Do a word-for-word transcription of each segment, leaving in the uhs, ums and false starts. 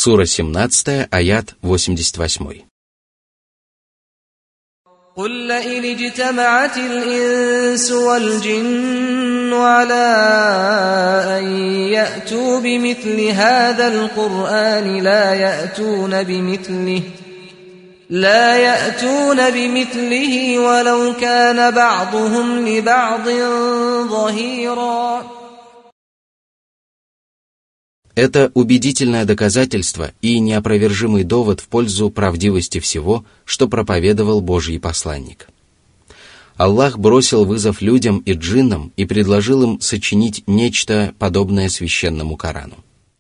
Сура семнадцатая, аят восемьдесят восемь. قل لئن اجتمعت الإنس والجن على أن يأتوا بمثل هذا القرآن لا يأتون بمثله لا يأتون بمثله ولو كان بعضهم لبعض ظهيرا. Это убедительное доказательство и неопровержимый довод в пользу правдивости всего, что проповедовал Божий посланник. Аллах бросил вызов людям и джиннам и предложил им сочинить нечто подобное священному Корану.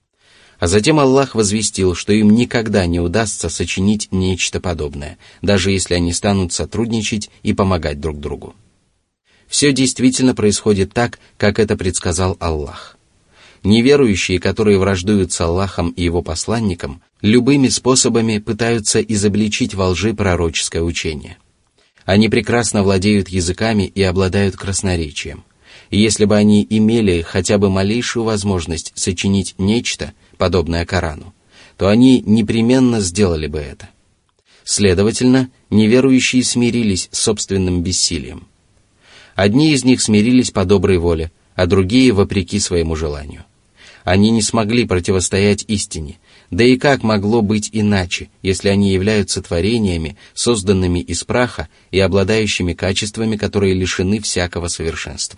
А затем Аллах возвестил, что им никогда не удастся сочинить нечто подобное, даже если они станут сотрудничать и помогать друг другу. Все действительно происходит так, как это предсказал Аллах. Неверующие, которые враждуют с Аллахом и его посланником, любыми способами пытаются изобличить во лжи пророческое учение. Они прекрасно владеют языками и обладают красноречием. И если бы они имели хотя бы малейшую возможность сочинить нечто, подобное Корану, то они непременно сделали бы это. Следовательно, неверующие смирились с собственным бессилием. Одни из них смирились по доброй воле, а другие вопреки своему желанию. Они не смогли противостоять истине, да и как могло быть иначе, если они являются творениями, созданными из праха и обладающими качествами, которые лишены всякого совершенства.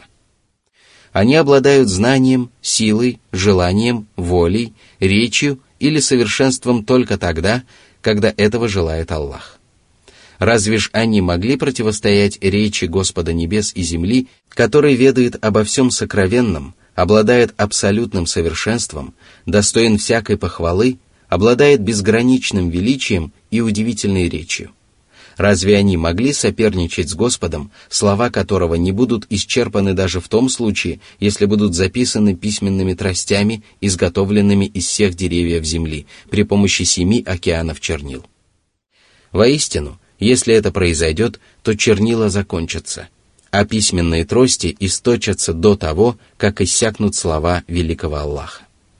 Они обладают знанием, силой, желанием, волей, речью или совершенством только тогда, когда этого желает Аллах. Разве ж они могли противостоять речи Господа небес и земли, который ведает обо всем сокровенном, обладает абсолютным совершенством, достоин всякой похвалы, обладает безграничным величием и удивительной речью? Разве они могли соперничать с Господом, слова которого не будут исчерпаны даже в том случае, если будут записаны письменными тростями, изготовленными из всех деревьев земли, при помощи семи океанов чернил? Воистину, если это произойдет, то чернила закончатся, а письменные трости источатся до того, как иссякнут слова великого Аллаха.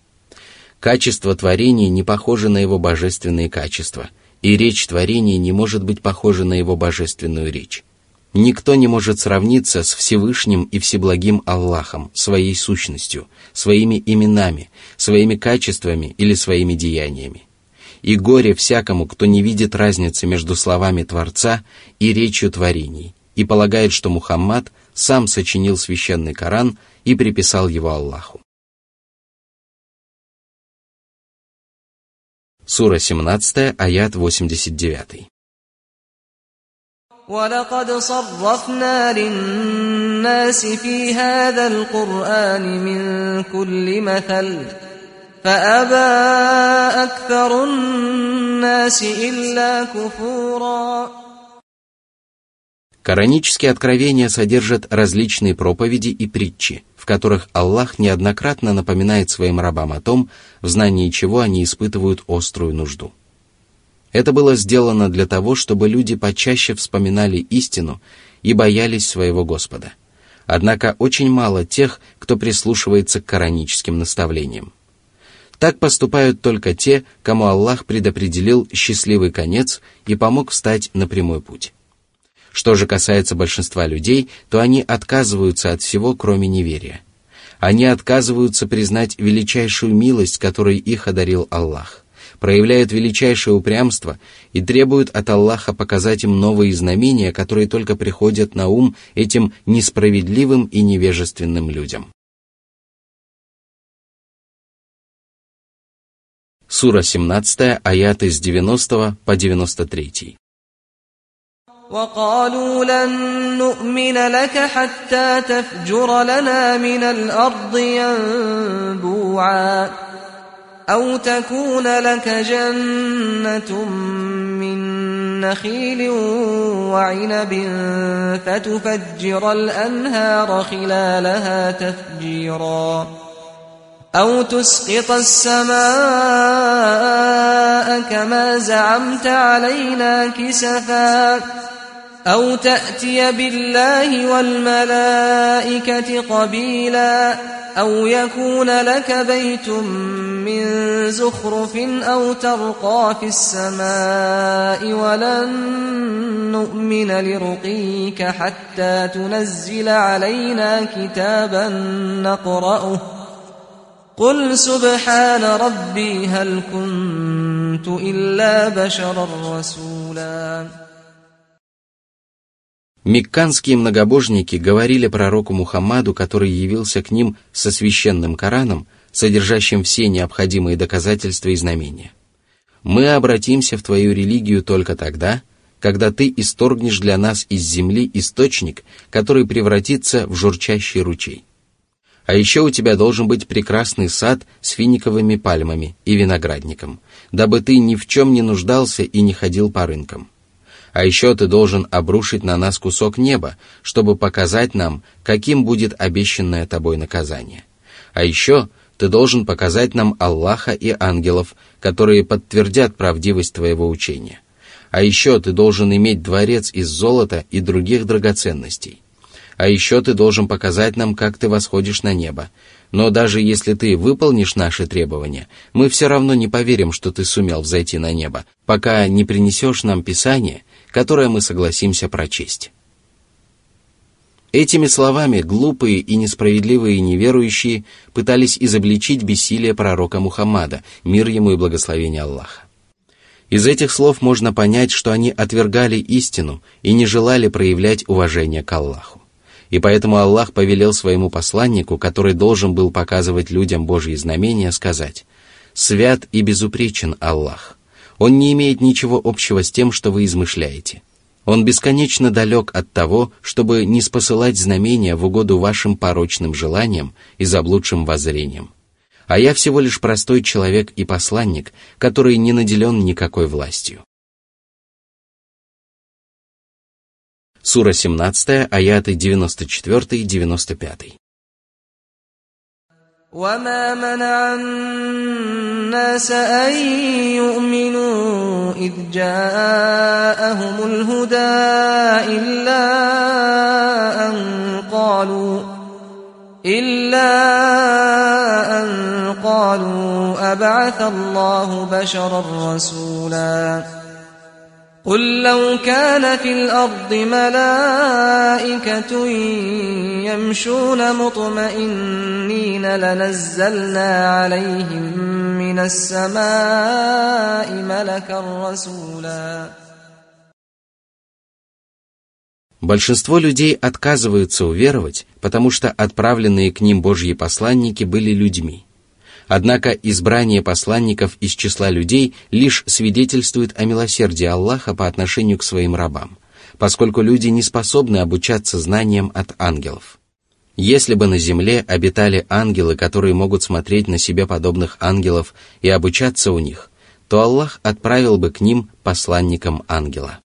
Качество творения не похоже на его божественные качества, и речь творения не может быть похожа на его божественную речь. Никто не может сравниться с Всевышним и Всеблагим Аллахом своей сущностью, своими именами, своими качествами или своими деяниями. И горе всякому, кто не видит разницы между словами Творца и речью творений, и полагает, что Мухаммад сам сочинил священный Коран и приписал его Аллаху. Сура семнадцатая, аят восемьдесят девять. وَلَقَدْ صَرَّفْنَا لِلنَّاسِ فِي هَذَا الْقُرْآنِ مِنْ كُلِّ مَثَلٍ فَأَبَى أَكْثَرُ النَّاسِ إِلَّا كُفُورًا. Коранические откровения содержат различные проповеди и притчи, в которых Аллах неоднократно напоминает своим рабам о том, в знании чего они испытывают острую нужду. Это было сделано для того, чтобы люди почаще вспоминали истину и боялись своего Господа. Однако очень мало тех, кто прислушивается к кораническим наставлениям. Так поступают только те, кому Аллах предопределил счастливый конец и помог встать на прямой путь. Что же касается большинства людей, то они отказываются от всего, кроме неверия. Они отказываются признать величайшую милость, которой их одарил Аллах, проявляют величайшее упрямство и требуют от Аллаха показать им новые знамения, которые только приходят на ум этим несправедливым и невежественным людям. Сура семнадцатая, аяты с девяностого по девяносто третий. وَقَالُوا لَن نُّؤْمِنَ لَكَ حَتَّى تَفْجُرَ لَنَا مِنَ الْأَرْضِ يَنبُوعًا أَوْ تَكُونَ لَكَ جَنَّةٌ مِّن نَّخِيلٍ وَعِنَبٍ فَتُفَجِّرَ الْأَنْهَارَ خِلَالَهَا تَفْجِيرًا أَوْ تُسْقِطَ السَّمَاءَ كَمَا زَعَمْتَ عَلَيْنَا كِسَفًا أَوْ تَأْتِيَ بِاللَّهِ وَالْمَلَائِكَةِ قَبِيلًا أَوْ يَكُونَ لَكَ بَيْتٌ من زخرف أو ترقى في السماء ولن نؤمن لرقيك حتى تنزل علينا كتابا نقرأه قل سبحان ربي هل كنت إلا بشرا رسولا. Мекканские многобожники говорили пророку Мухаммаду, который явился к ним со священным Кораном, содержащим все необходимые доказательства и знамения: «Мы обратимся в твою религию только тогда, когда ты исторгнешь для нас из земли источник, который превратится в журчащий ручей. А еще у тебя должен быть прекрасный сад с финиковыми пальмами и виноградником, дабы ты ни в чем не нуждался и не ходил по рынкам. А еще ты должен обрушить на нас кусок неба, чтобы показать нам, каким будет обещанное тобой наказание. А еще ты должен показать нам Аллаха и ангелов, которые подтвердят правдивость твоего учения. А еще ты должен иметь дворец из золота и других драгоценностей. А еще ты должен показать нам, как ты восходишь на небо. Но даже если ты выполнишь наши требования, мы все равно не поверим, что ты сумел взойти на небо, пока не принесешь нам Писание, которое мы согласимся прочесть». Этими словами глупые и несправедливые неверующие пытались изобличить бессилие пророка Мухаммада, мир ему и благословение Аллаха. Из этих слов можно понять, что они отвергали истину и не желали проявлять уважение к Аллаху. И поэтому Аллах повелел своему посланнику, который должен был показывать людям Божьи знамения, сказать: «Свят и безупречен Аллах. Он не имеет ничего общего с тем, что вы измышляете. Он бесконечно далек от того, чтобы ниспосылать знамения в угоду вашим порочным желаниям и заблудшим воззрениям. А я всего лишь простой человек и посланник, который не наделен никакой властью». Сура семнадцатая, аяты девяносто четыре девяносто пять. وما منع الناس أن يؤمنوا إذ جاءهم الهدى إلا أن قالوا إلا أن قالوا أبعث الله بشرا رسولا قل لو كان في الأرض ملائكة يمشون مطمئنين لنزلنا عليهم من السماء ملكا رسولا. Большинство людей отказываются уверовать, потому что отправленные к ним Божьи посланники были людьми. Однако избрание посланников из числа людей лишь свидетельствует о милосердии Аллаха по отношению к своим рабам, поскольку люди не способны обучаться знаниям от ангелов. Если бы на земле обитали ангелы, которые могут смотреть на себе подобных ангелов и обучаться у них, то Аллах отправил бы к ним посланником ангела.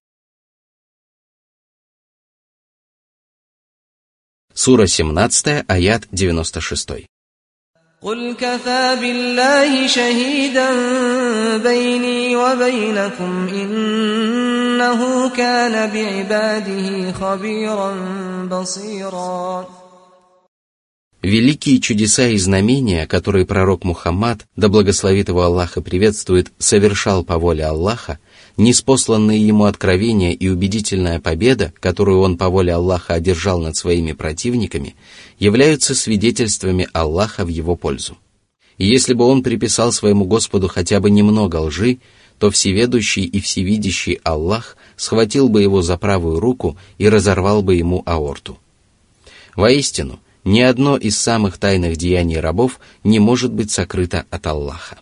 Сура семнадцатая, аят девяносто шесть. قل كفى بالله شهيدا بيني وبينكم إنه كان بعباده خبيرا بصيرا. Великие чудеса и знамения, которые пророк Мухаммад, да благословит его Аллах и приветствует, совершал по воле Аллаха, ниспосланные ему откровения и убедительная победа, которую он по воле Аллаха одержал над своими противниками, являются свидетельствами Аллаха в его пользу. И если бы он приписал своему Господу хотя бы немного лжи, то всеведущий и всевидящий Аллах схватил бы его за правую руку и разорвал бы ему аорту. Воистину, ни одно из самых тайных деяний рабов не может быть сокрыто от Аллаха.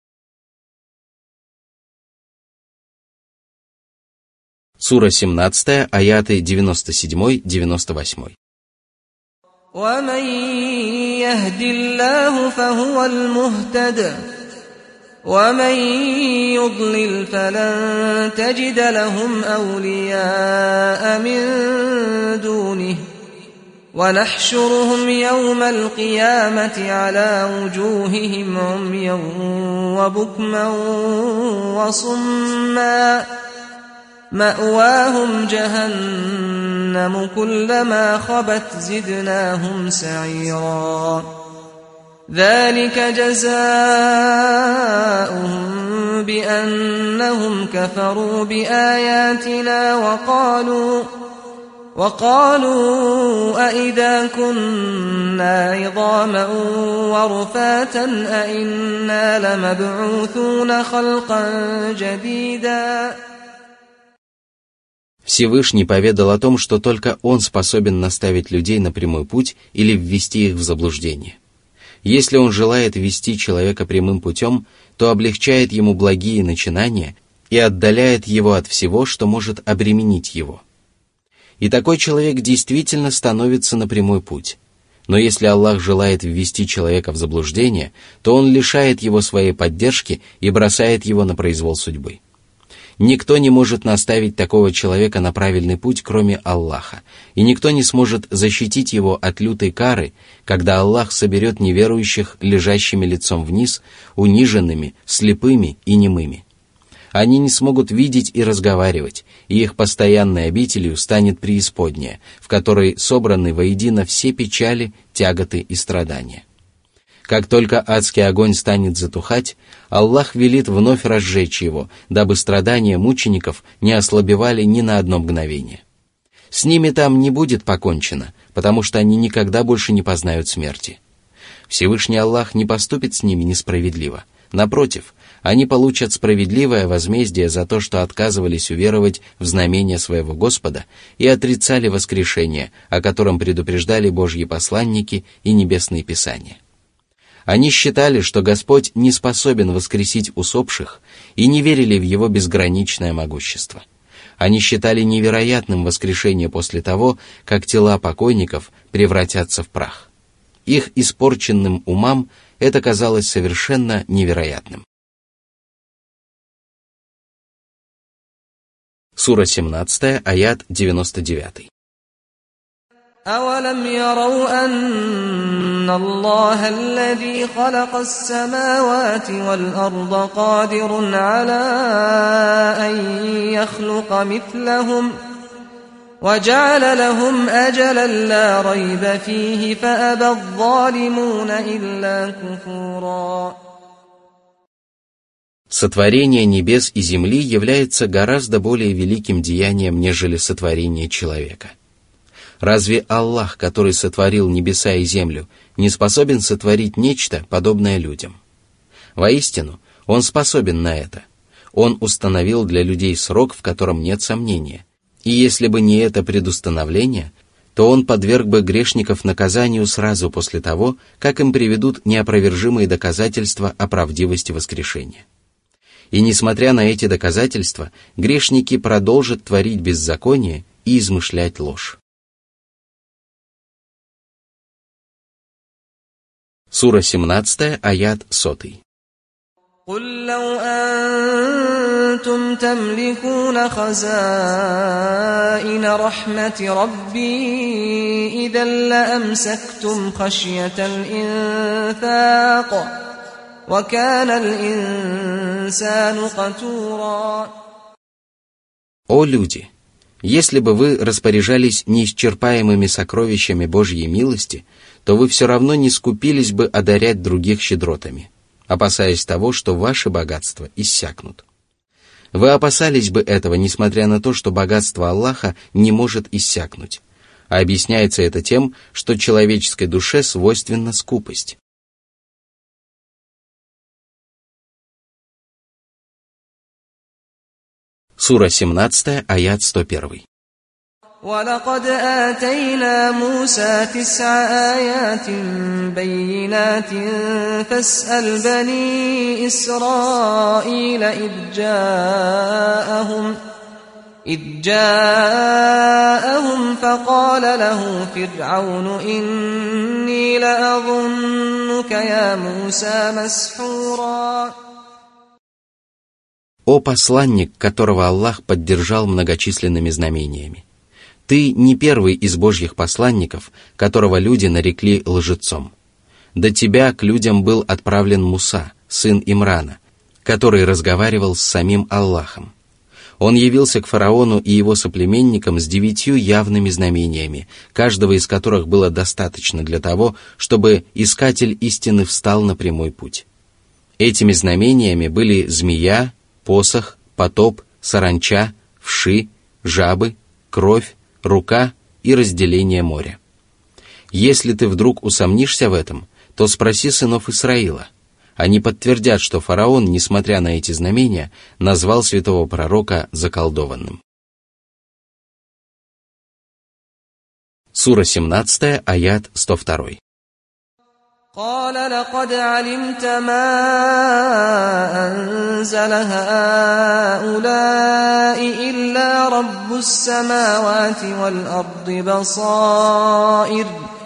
Сура семнадцатая, аяты девяносто семь девяносто восемь. ومن يهد الله فهو المهتد ومن يضلل فلن تجد لهم أولياء من دونه ونحشرهم يوم القيامة على وجوههم عميا وبكما وصما مأواهم جهنم كلما خبت زدناهم سعيرا. ذلك جزاؤهم بأنهم كفروا بآياتنا وقالوا وقالوا أئذا كنا عظاما ورفاتا أئنا لمبعوثون خلقا جديدا. Всевышний поведал о том, что только Он способен наставить людей на прямой путь или ввести их в заблуждение. Если Он желает ввести человека прямым путем, то облегчает ему благие начинания и отдаляет его от всего, что может обременить его. И такой человек действительно становится на прямой путь. Но если Аллах желает ввести человека в заблуждение, то Он лишает его своей поддержки и бросает его на произвол судьбы. Никто не может наставить такого человека на правильный путь, кроме Аллаха, и никто не сможет защитить его от лютой кары, когда Аллах соберет неверующих лежащими лицом вниз, униженными, слепыми и немыми. Они не смогут видеть и разговаривать, и их постоянной обителью станет преисподняя, в которой собраны воедино все печали, тяготы и страдания. Как только адский огонь станет затухать, Аллах велит вновь разжечь его, дабы страдания мучеников не ослабевали ни на одно мгновение. С ними там не будет покончено, потому что они никогда больше не познают смерти. Всевышний Аллах не поступит с ними несправедливо. Напротив, они получат справедливое возмездие за то, что отказывались уверовать в знамения своего Господа и отрицали воскрешение, о котором предупреждали Божьи посланники и небесные писания. Они считали, что Господь не способен воскресить усопших и не верили в Его безграничное могущество. Они считали невероятным воскрешение после того, как тела покойников превратятся в прах. Их испорченным умам это казалось совершенно невероятным. Сура семнадцатая, аят девяносто девятый. أَوَلَمْ يَرَوْا أَنَّ اللَّهَ الَّذِي خَلَقَ السَّمَاوَاتِ وَالْأَرْضَ قَادِرٌ عَلَىٰ أَن يَخْلُقَ مِثْلَهُمْ وَجَعَلَ لَهُمْ أَجَلًا لَا رَيْبَ فِيهِ فَأَبَى الظَّالِمُونَ إِلَّا كُفُورًا. Сотворение небес и земли является гораздо более великим деянием, нежели сотворение человека. Разве Аллах, который сотворил небеса и землю, не способен сотворить нечто, подобное людям? Воистину, Он способен на это. Он установил для людей срок, в котором нет сомнения. И если бы не это предустановление, то Он подверг бы грешников наказанию сразу после того, как им приведут неопровержимые доказательства о правдивости воскрешения. И несмотря на эти доказательства, грешники продолжат творить беззаконие и измышлять ложь. Сура семнадцатая, аят сотый. قُلْ لَوْ أَنْتُمْ تَمْلِكُونَ خَزَائِنَ رَحْمَةِ رَبِّي إِذًا لَأَمْسَكْتُمْ خَشْيَةَ الْإِنفَاقِ وَكَانَ الْإِنسَانُ قَتُورًا. О люди! Если бы вы распоряжались неисчерпаемыми сокровищами Божьей милости, то вы все равно не скупились бы одарять других щедротами, опасаясь того, что ваши богатства иссякнут. Вы опасались бы этого, несмотря на то, что богатство Аллаха не может иссякнуть. А объясняется это тем, что человеческой душе свойственна скупость. Сура семнадцатая, аят сто один. وَلَقَدْ آتَيْنَا مُوسَى تِسْعَ آيَاتٍ بَيِّنَاتٍ فَاسْأَلْ بَنِي إِسْرَائِيلَ إِذْ جَاءَهُمْ إِذْ جَاءَهُمْ فَقَالَ لَهُ فِرْعَوْنُ إِنِّي لَأَظُنُّكَ يَا مُوسَى مَسْحُورًا. О посланник, которого Аллах поддержал многочисленными знамениями! Ты не первый из Божьих посланников, которого люди нарекли лжецом. До тебя к людям был отправлен Муса, сын Имрана, который разговаривал с самим Аллахом. Он явился к фараону и его соплеменникам с девятью явными знамениями, каждого из которых было достаточно для того, чтобы искатель истины встал на прямой путь. Этими знамениями были змея, посох, потоп, саранча, вши, жабы, кровь, рука и разделение моря. Если ты вдруг усомнишься в этом, то спроси сынов Исраила. Они подтвердят, что фараон, несмотря на эти знамения, назвал святого пророка заколдованным. Сура семнадцатая, аят сто два. قال لقد علمت ما أنزل هؤلاء إلا رب السماوات والأرض بصائر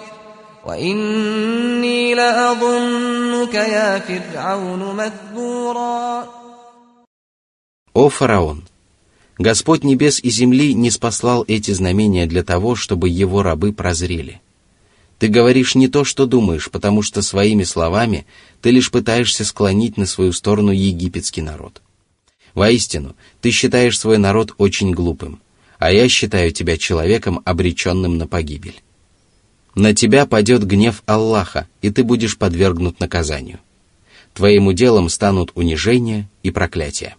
وإني لأظنك يا فرعون مثبورا. О фараон! Господь небес и земли не спаслал эти знамения для того, чтобы его рабы прозрели. Ты говоришь не то, что думаешь, потому что своими словами ты лишь пытаешься склонить на свою сторону египетский народ. Воистину, ты считаешь свой народ очень глупым, а я считаю тебя человеком, обреченным на погибель. На тебя падет гнев Аллаха, и ты будешь подвергнут наказанию. Твоим уделом станут унижение и проклятие.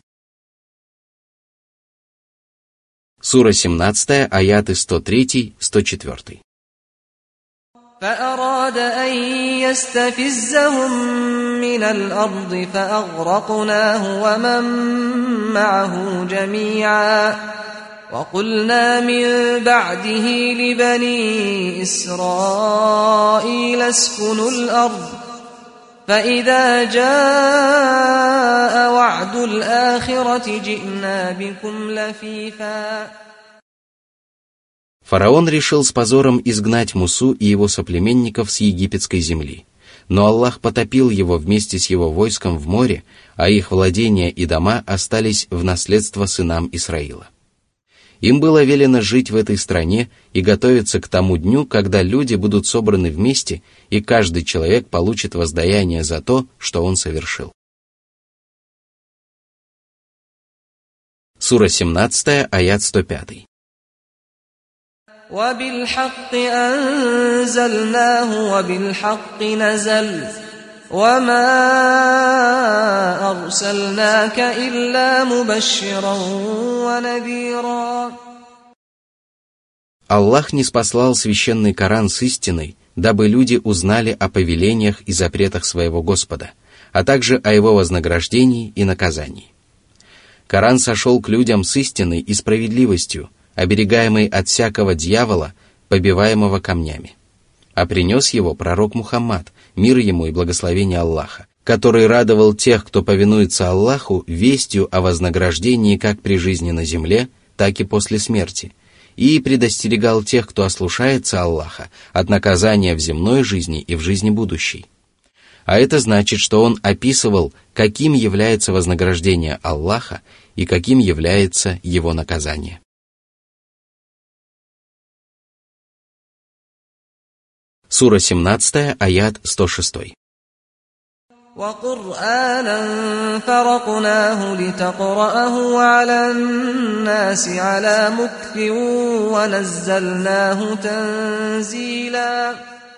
Сура семнадцатая, аяты сто три - сто четыре. فأراد أن يستفزهم من الأرض فأغرقناه ومن معه جميعا وقلنا من بعده لبني إسرائيل اسكنوا الأرض فإذا جاء وعد الآخرة جئنا بكم لفيفا. Фараон решил с позором изгнать Мусу и его соплеменников с египетской земли, но Аллах потопил его вместе с его войском в море, а их владения и дома остались в наследство сынам Исраила. Им было велено жить в этой стране и готовиться к тому дню, когда люди будут собраны вместе, и каждый человек получит воздаяние за то, что он совершил. Сура семнадцатая, аят сто пять. وَبِالْحَقِّ أَنزَلْنَاهُ وَبِالْحَقِّ نَزَلَ وَمَا أَرْسَلْنَاكَ إِلَّا مُبَشِّرًا وَنَذِيرًا. Аллах ниспослал священный Коран с истиной, дабы люди узнали о повелениях и запретах своего Господа, а также о его вознаграждении и наказании. Коран сошел к людям с истиной и справедливостью, оберегаемый от всякого дьявола, побиваемого камнями. А принес его пророк Мухаммад, мир ему и благословение Аллаха, который радовал тех, кто повинуется Аллаху, вестью о вознаграждении как при жизни на земле, так и после смерти, и предостерегал тех, кто ослушается Аллаха, от наказания в земной жизни и в жизни будущей. А это значит, что он описывал, каким является вознаграждение Аллаха и каким является его наказание. Сура семнадцатая, аят сто шесть. وَقُرْآنًا فَرَقْنَاهُ لِتَقْرَأَهُ عَلَى النَّاسِ عَلَى مُكْثٍ وَنَزَّلْنَاهُ تَنزِيلًا.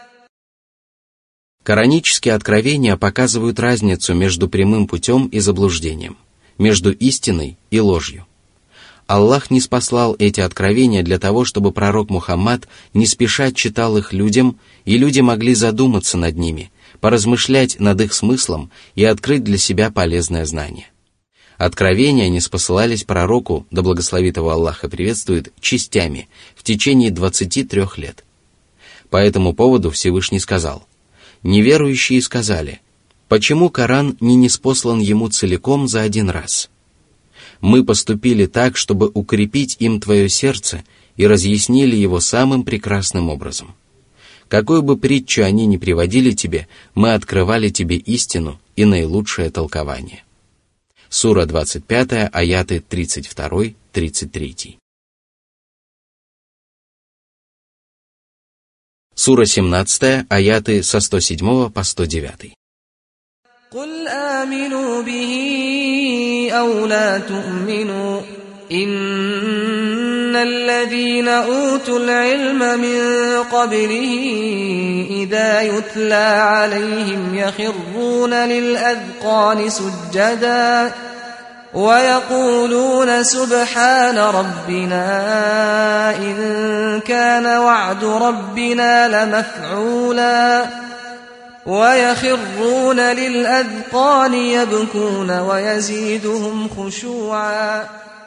Коранические откровения показывают разницу между прямым путем и заблуждением, между истиной и ложью. Аллах ниспослал эти откровения для того, чтобы пророк Мухаммад не спеша читал их людям, и люди могли задуматься над ними, поразмышлять над их смыслом и открыть для себя полезное знание. Откровения ниспосылались пророку, да благословит его Аллах и приветствует, частями, в течение двадцати трех лет. По этому поводу Всевышний сказал: «Неверующие сказали, почему Коран не ниспослан ему целиком за один раз? Мы поступили так, чтобы укрепить им твое сердце и разъяснили его самым прекрасным образом. Какую бы притчу они ни приводили тебе, мы открывали тебе истину и наилучшее толкование». Сура двадцать пятая, аяты тридцать два - тридцать три. Сура семнадцатая, аяты со сто седьмого по сто девятый. قُلْ آمِنُوا بِهِ أَوْ لَا تُؤْمِنُوا إن الذين أوتوا العلم من قبله إذا يتلى عليهم يخرون للأذقان سجدا ويقولون سبحان ربنا إن كان وعد ربنا لمفعولا ويخرون للأذقان يبكون ويزيدهم خشوعا.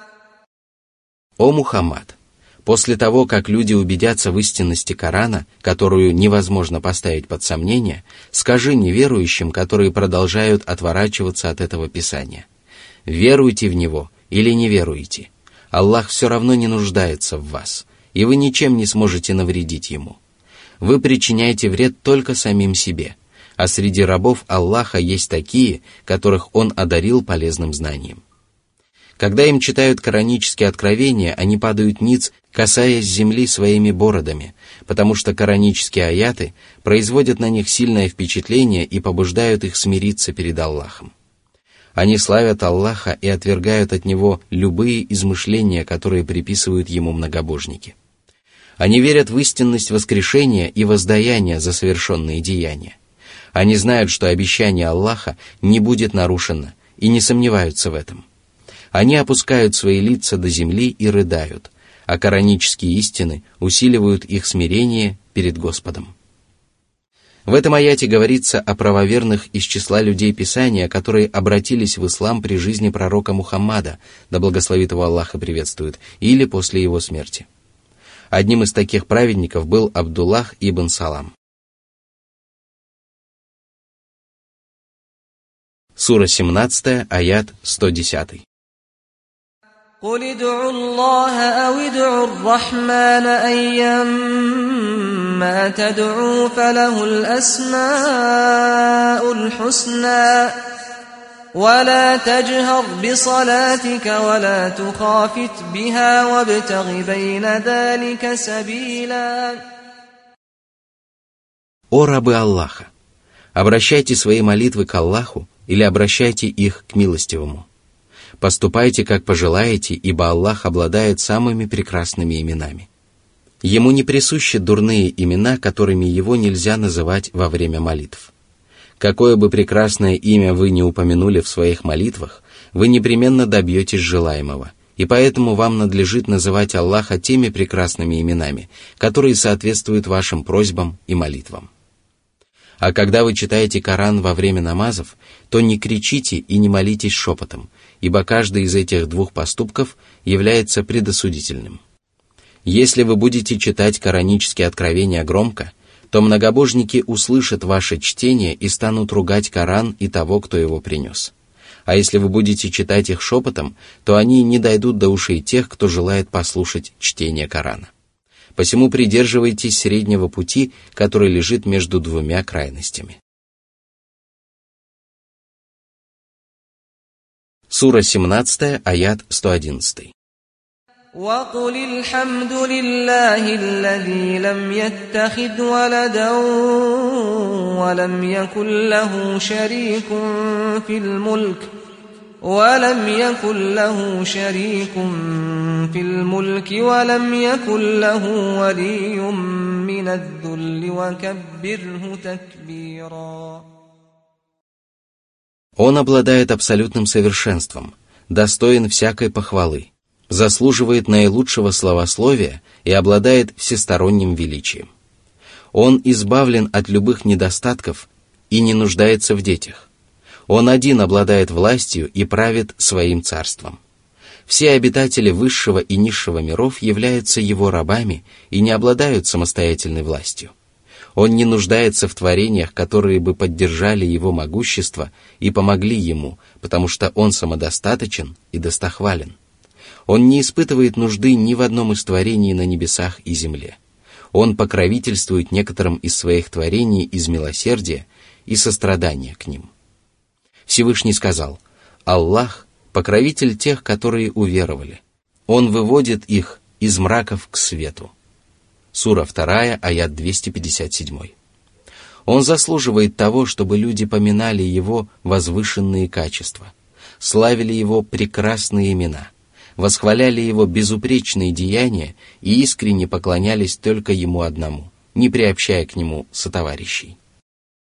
О Мухаммад! После того, как люди убедятся в истинности Корана, которую невозможно поставить под сомнение, скажи неверующим, которые продолжают отворачиваться от этого Писания: веруйте в него или не веруйте, Аллах все равно не нуждается в вас, и вы ничем не сможете навредить ему. Вы причиняете вред только самим себе, а среди рабов Аллаха есть такие, которых Он одарил полезным знанием. Когда им читают коранические откровения, они падают ниц, касаясь земли своими бородами, потому что коранические аяты производят на них сильное впечатление и побуждают их смириться перед Аллахом. Они славят Аллаха и отвергают от Него любые измышления, которые приписывают Ему многобожники. Они верят в истинность воскрешения и воздаяния за совершенные деяния. Они знают, что обещание Аллаха не будет нарушено, и не сомневаются в этом. Они опускают свои лица до земли и рыдают, а коранические истины усиливают их смирение перед Господом. В этом аяте говорится о правоверных из числа людей Писания, которые обратились в ислам при жизни пророка Мухаммада, да благословит его Аллах и приветствует, или после его смерти. Одним из таких праведников был Абдуллах ибн Салам. Сура семнадцатая, аят сто десять. قل ادعوا الله أو ادعوا الرحمن أيما تدعوا فله الأسماء الحسنى ولا تجهر بصلاتك ولا تخافت بها وابتغ بين ذلك سبيلا. О рабы Аллаха! Обращайте свои молитвы к Аллаху или обращайте их к милостивому. Поступайте, как пожелаете, ибо Аллах обладает самыми прекрасными именами. Ему не присущи дурные имена, которыми его нельзя называть во время молитв. Какое бы прекрасное имя вы ни упомянули в своих молитвах, вы непременно добьетесь желаемого, и поэтому вам надлежит называть Аллаха теми прекрасными именами, которые соответствуют вашим просьбам и молитвам. А когда вы читаете Коран во время намазов, то не кричите и не молитесь шепотом, ибо каждый из этих двух поступков является предосудительным. Если вы будете читать коранические откровения громко, то многобожники услышат ваше чтение и станут ругать Коран и того, кто его принес. А если вы будете читать их шепотом, то они не дойдут до ушей тех, кто желает послушать чтение Корана. Посему придерживайтесь среднего пути, который лежит между двумя крайностями. Сура семнадцатая, аят сто одиннадцать. وَقُلِ الْحَمْدُ لِلَّهِ الَّذِي لَمْ يَتَّخِذْ وَلَدًا وَلَمْ يَكُنْ لَهُ شَرِيكٌ فِي الْمُلْكِ ولم يكن له شريك في الملك ولم يكن له ولي من الذل وكبره تكبيرا. Он обладает абсолютным совершенством, достоин всякой похвалы, заслуживает наилучшего славословия и обладает всесторонним величием. Он избавлен от любых недостатков и не нуждается в детях. Он один обладает властью и правит своим царством. Все обитатели высшего и низшего миров являются его рабами и не обладают самостоятельной властью. Он не нуждается в творениях, которые бы поддержали его могущество и помогли ему, потому что он самодостаточен и достохвален. Он не испытывает нужды ни в одном из творений на небесах и земле. Он покровительствует некоторым из своих творений из милосердия и сострадания к ним. Всевышний сказал: «Аллах – покровитель тех, которые уверовали. Он выводит их из мраков к свету». Сура вторая, аят двести пятьдесят семь. Он заслуживает того, чтобы люди поминали Его возвышенные качества, славили Его прекрасные имена, восхваляли его безупречные деяния и искренне поклонялись только ему одному, не приобщая к нему сотоварищей.